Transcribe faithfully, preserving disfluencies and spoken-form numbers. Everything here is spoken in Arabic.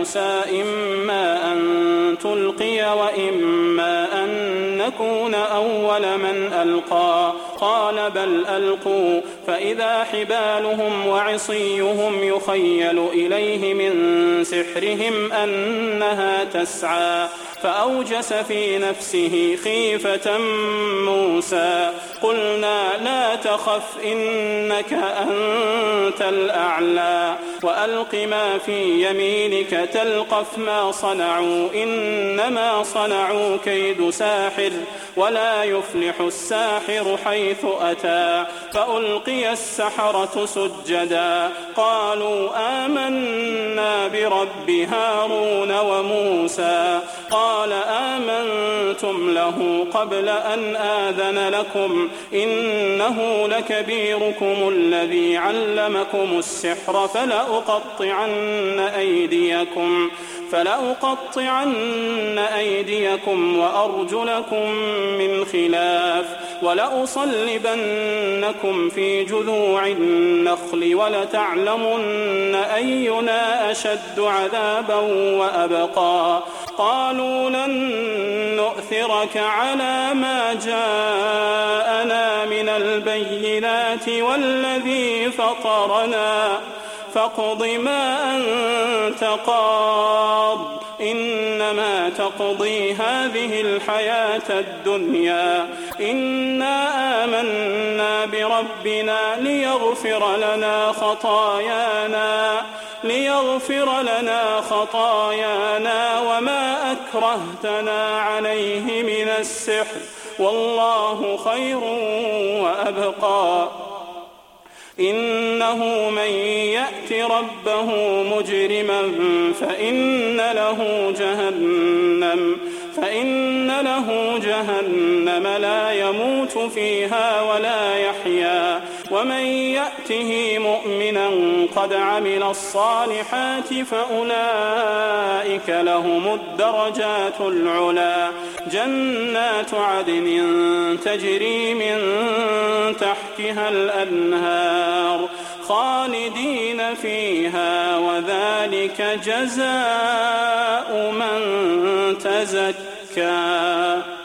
موسى إما أن تلقي وإما أن نكون أول من ألقى قال بل ألقوا فإذا حبالهم وعصيهم يخيل إليه من سحرهم أنها تسعى فأوجس في نفسه خيفة موسى قلنا لا تخف إنك أنت الأعلى وألق ما في يمينك تلقف ما صنعوا إنما صنعوا كيد ساحر ولا يفلح الساحر حيث أتى فألقي السحرة سجدا قالوا آمنا برب هارون وموسى قال آمنتم له قبل أن آذن لكم إنه لكبيركم الذي علمكم السحر فلأقطعن أيديكم فلأقطعن أيديكم وأرجلكم من خلاف ولأصلبنكم في جذوع النخل ولتعلمن أينا أشد عذابا وأبقى قالوا لن نؤثرك على ما جاءنا من البينات والذي فطرنا فاقض ما أنت قاض إنما تقضي هذه الحياة الدنيا إنا آمنا بربنا ليغفر لنا خطايانا ليغفر لنا خطايانا وما أكرهتنا عليه من السحر والله خير وأبقى إنه من يأت ربه مجرما فإن له جهنم فإن له جهنم لا يموت فيها ولا يحيا ومن يأته مؤمنا قد عمل الصالحات فأولئك لهم الدرجات العلا جنات عدن تجري من تحتها الأنهار خالدين فيها وذلك جزاء من تزكى